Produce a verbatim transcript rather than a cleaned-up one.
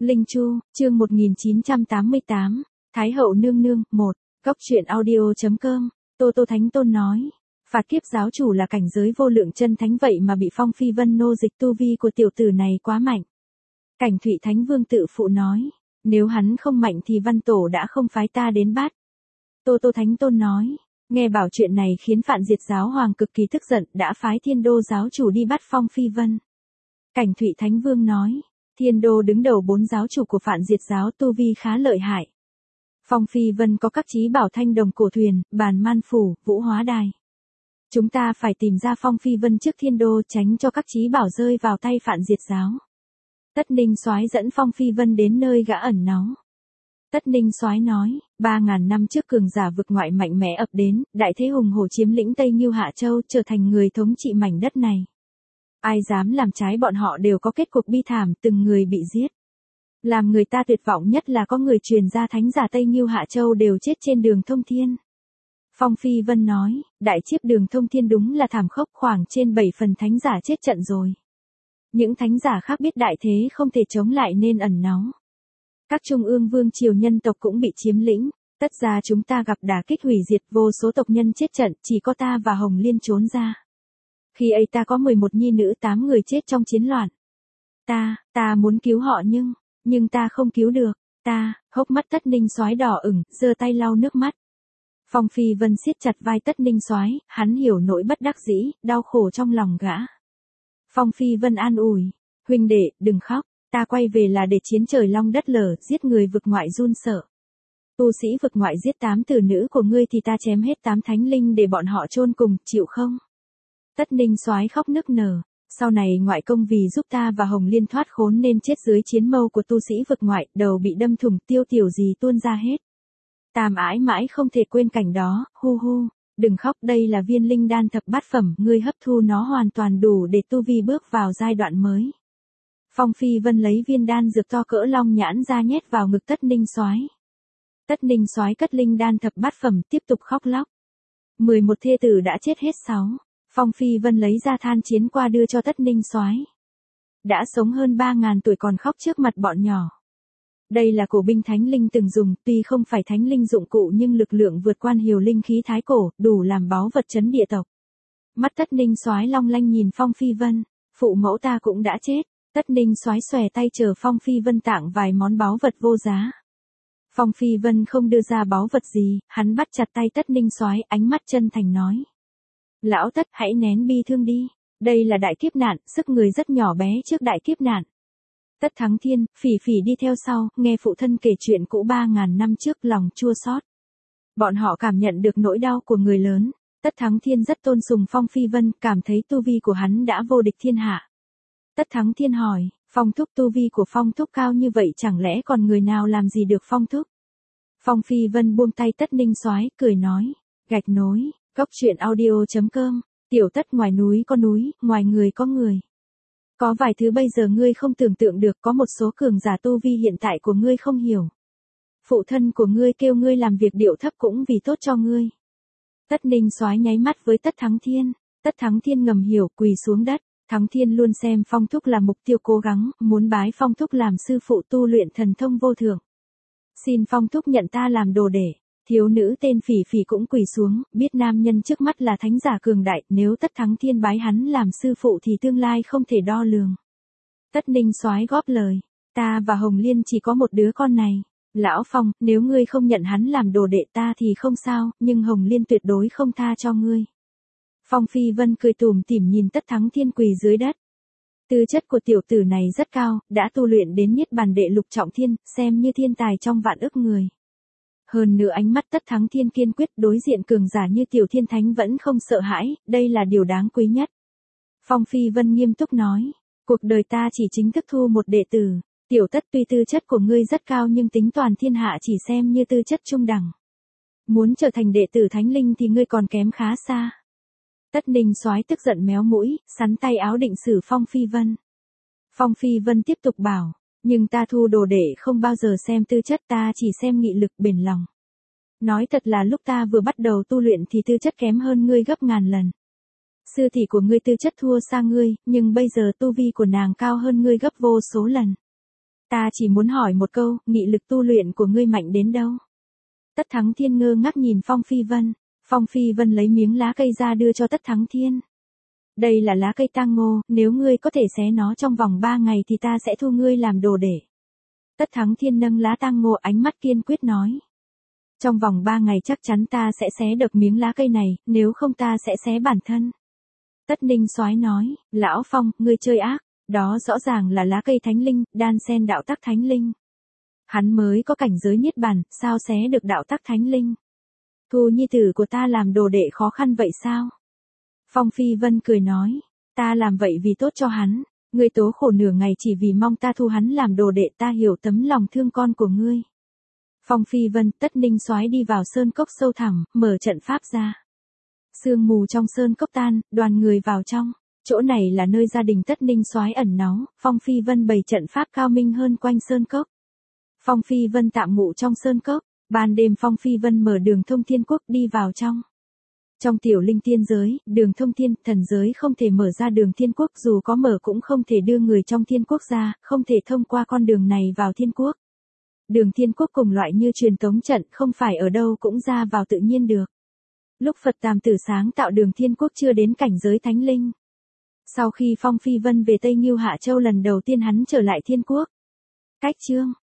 Linh Chu, chương một nghìn chín trăm tám mươi tám, Thái hậu nương nương, một, Cốc truyện audio.com, Tô Tô Thánh Tôn nói, phạt kiếp giáo chủ là cảnh giới vô lượng chân thánh vậy mà bị Phong Phi Vân nô dịch tu vi của tiểu tử này quá mạnh. Cảnh Thụy Thánh Vương tự phụ nói, nếu hắn không mạnh thì Văn Tổ đã không phái ta đến bắt. Tô Tô Thánh Tôn nói, nghe bảo chuyện này khiến Phạn Diệt giáo hoàng cực kỳ tức giận, đã phái Thiên Đô giáo chủ đi bắt Phong Phi Vân. Cảnh Thụy Thánh Vương nói, Thiên Đô đứng đầu bốn giáo chủ của Phạn Diệt giáo tu vi khá lợi hại. Phong Phi Vân có các chí bảo thanh đồng cổ thuyền, bàn man phủ, vũ hóa đài. Chúng ta phải tìm ra Phong Phi Vân trước Thiên Đô tránh cho các chí bảo rơi vào tay Phạn Diệt giáo. Tất Ninh Soái dẫn Phong Phi Vân đến nơi gã ẩn náu. Tất Ninh Soái nói, ba ngàn năm trước cường giả vực ngoại mạnh mẽ ập đến, đại thế hùng hổ chiếm lĩnh Tây Ngưu Hạ Châu, trở thành người thống trị mảnh đất này. Ai dám làm trái bọn họ đều có kết cục bi thảm, từng người bị giết. Làm người ta tuyệt vọng nhất là có người truyền ra thánh giả Tây Ngưu Hạ Châu đều chết trên đường thông thiên. Phong Phi Vân nói, đại chiếp đường thông thiên đúng là thảm khốc, khoảng trên bảy phần thánh giả chết trận rồi. Những thánh giả khác biết đại thế không thể chống lại nên ẩn náu. Các trung ương vương triều nhân tộc cũng bị chiếm lĩnh, tất ra chúng ta gặp đả kích hủy diệt, vô số tộc nhân chết trận, chỉ có ta và Hồng Liên trốn ra. Khi ấy ta có mười một nhi nữ, tám người chết trong chiến loạn. Ta, ta muốn cứu họ nhưng, nhưng ta không cứu được, ta, hốc mắt Tất Ninh Soái đỏ ửng, giơ tay lau nước mắt. Phong Phi Vân siết chặt vai Tất Ninh Soái, hắn hiểu nỗi bất đắc dĩ, đau khổ trong lòng gã. Phong Phi Vân an ủi, huynh đệ, đừng khóc, ta quay về là để chiến trời long đất lở, giết người vực ngoại run sợ. Tu sĩ vực ngoại giết tám tử nữ của ngươi thì ta chém hết tám thánh linh để bọn họ chôn cùng, chịu không? Tất Ninh Soái khóc nức nở, sau này ngoại công vì giúp ta và Hồng Liên thoát khốn nên chết dưới chiến mâu của tu sĩ vực ngoại, đầu bị đâm thủng, tiêu tiểu gì tuôn ra hết. Ta mãi mãi không thể quên cảnh đó, hu hu, đừng khóc, đây là viên linh đan thập bát phẩm, ngươi hấp thu nó hoàn toàn đủ để tu vi bước vào giai đoạn mới. Phong Phi Vân lấy viên đan dược to cỡ long nhãn ra nhét vào ngực Tất Ninh Soái. Tất Ninh Soái cất linh đan thập bát phẩm, tiếp tục khóc lóc. mười một thê tử đã chết hết sáu. Phong Phi Vân lấy ra than chiến qua đưa cho Tất Ninh Soái. Đã sống hơn ba ngàn tuổi còn khóc trước mặt bọn nhỏ. Đây là cổ binh thánh linh từng dùng, tuy không phải thánh linh dụng cụ nhưng lực lượng vượt quan hiều linh khí thái cổ, đủ làm báu vật trấn địa tộc. Mắt Tất Ninh Soái long lanh nhìn Phong Phi Vân, phụ mẫu ta cũng đã chết. Tất Ninh Soái xòe tay chờ Phong Phi Vân tặng vài món báu vật vô giá. Phong Phi Vân không đưa ra báu vật gì, hắn bắt chặt tay Tất Ninh Soái, ánh mắt chân thành nói. Lão Tất, hãy nén bi thương đi, đây là đại kiếp nạn, sức người rất nhỏ bé trước đại kiếp nạn. Tất Thắng Thiên, Phỉ Phỉ đi theo sau, nghe phụ thân kể chuyện cũ ba ngàn năm trước, lòng chua xót. Bọn họ cảm nhận được nỗi đau của người lớn, Tất Thắng Thiên rất tôn sùng Phong Phi Vân, cảm thấy tu vi của hắn đã vô địch thiên hạ. Tất Thắng Thiên hỏi, Phong Thúc, tu vi của Phong Thúc cao như vậy chẳng lẽ còn người nào làm gì được Phong Thúc? Phong Phi Vân buông tay Tất Ninh Soái, cười nói, gạch nối, Cốc truyện audio.com, tiểu Tất, ngoài núi có núi, ngoài người có người. Có vài thứ bây giờ ngươi không tưởng tượng được, có một số cường giả tu vi hiện tại của ngươi không hiểu. Phụ thân của ngươi kêu ngươi làm việc điệu thấp cũng vì tốt cho ngươi. Tất Ninh Soái nháy mắt với Tất Thắng Thiên, Tất Thắng Thiên ngầm hiểu, quỳ xuống đất. Thắng Thiên luôn xem Phong Thúc là mục tiêu cố gắng, muốn bái Phong Thúc làm sư phụ tu luyện thần thông vô thượng. Xin Phong Thúc nhận ta làm đồ đệ. Thiếu nữ tên Phỉ Phỉ cũng quỳ xuống, biết nam nhân trước mắt là thánh giả cường đại, nếu Tất Thắng Thiên bái hắn làm sư phụ thì tương lai không thể đo lường. Tất Ninh Soái góp lời, ta và Hồng Liên chỉ có một đứa con này. Lão Phong, nếu ngươi không nhận hắn làm đồ đệ ta thì không sao, nhưng Hồng Liên tuyệt đối không tha cho ngươi. Phong Phi Vân cười tủm tỉm nhìn Tất Thắng Thiên quỳ dưới đất. Tư chất của tiểu tử này rất cao, đã tu luyện đến Niết Bàn Đệ Lục Trọng Thiên, xem như thiên tài trong vạn ức người. Hơn nữa ánh mắt Tất Thắng Thiên kiên quyết, đối diện cường giả như Tiểu Thiên Thánh vẫn không sợ hãi, đây là điều đáng quý nhất. Phong Phi Vân nghiêm túc nói, cuộc đời ta chỉ chính thức thu một đệ tử, tiểu Tất, tuy tư chất của ngươi rất cao nhưng tính toàn thiên hạ chỉ xem như tư chất trung đẳng. Muốn trở thành đệ tử thánh linh thì ngươi còn kém khá xa. Tất Ninh Soái tức giận méo mũi, sắn tay áo định xử Phong Phi Vân. Phong Phi Vân tiếp tục bảo, nhưng ta thu đồ đệ không bao giờ xem tư chất, ta chỉ xem nghị lực, bền lòng. Nói thật là lúc ta vừa bắt đầu tu luyện thì tư chất kém hơn ngươi gấp ngàn lần. Sư tỷ của ngươi tư chất thua xa ngươi, nhưng bây giờ tu vi của nàng cao hơn ngươi gấp vô số lần. Ta chỉ muốn hỏi một câu, nghị lực tu luyện của ngươi mạnh đến đâu? Tất Thắng Thiên ngơ ngác nhìn Phong Phi Vân. Phong Phi Vân lấy miếng lá cây ra đưa cho Tất Thắng Thiên. Đây là lá cây tang ngô, nếu ngươi có thể xé nó trong vòng ba ngày thì ta sẽ thu ngươi làm đồ đệ. Tất Thắng Thiên nâng lá tang ngô, ánh mắt kiên quyết nói. Trong vòng ba ngày chắc chắn ta sẽ xé được miếng lá cây này, nếu không ta sẽ xé bản thân. Tất Ninh Soái nói, Lão Phong, ngươi chơi ác, đó rõ ràng là lá cây thánh linh, đan xen đạo tắc thánh linh. Hắn mới có cảnh giới niết bàn, sao xé được đạo tắc thánh linh? Thu nhi tử của ta làm đồ đệ khó khăn vậy sao? Phong Phi Vân cười nói, ta làm vậy vì tốt cho hắn, ngươi tố khổ nửa ngày chỉ vì mong ta thu hắn làm đồ đệ, ta hiểu tấm lòng thương con của ngươi. Phong Phi Vân, Tất Ninh Soái đi vào sơn cốc sâu thẳm, mở trận pháp ra. Sương mù trong sơn cốc tan, đoàn người vào trong. Chỗ này là nơi gia đình Tất Ninh Soái ẩn náu, Phong Phi Vân bày trận pháp cao minh hơn quanh sơn cốc. Phong Phi Vân tạm ngụ trong sơn cốc, ban đêm Phong Phi Vân mở đường thông thiên quốc đi vào trong. Trong tiểu linh tiên giới, đường thông thiên, thần giới không thể mở ra đường thiên quốc, dù có mở cũng không thể đưa người trong thiên quốc ra, không thể thông qua con đường này vào thiên quốc. Đường thiên quốc cùng loại như truyền tống trận, không phải ở đâu cũng ra vào tự nhiên được. Lúc Phật Tam Tử sáng tạo đường thiên quốc chưa đến cảnh giới thánh linh. Sau khi Phong Phi Vân về Tây Ngưu Hạ Châu lần đầu tiên hắn trở lại thiên quốc. Cách chương